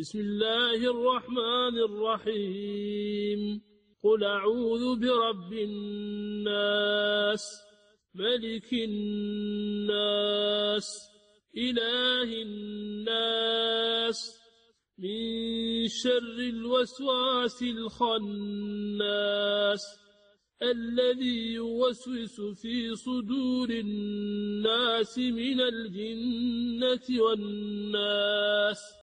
بسم الله الرحمن الرحيم قل أعوذ برب الناس ملك الناس إله الناس من شر الوسواس الخناس الذي يوسوس في صدور الناس من الجنة والناس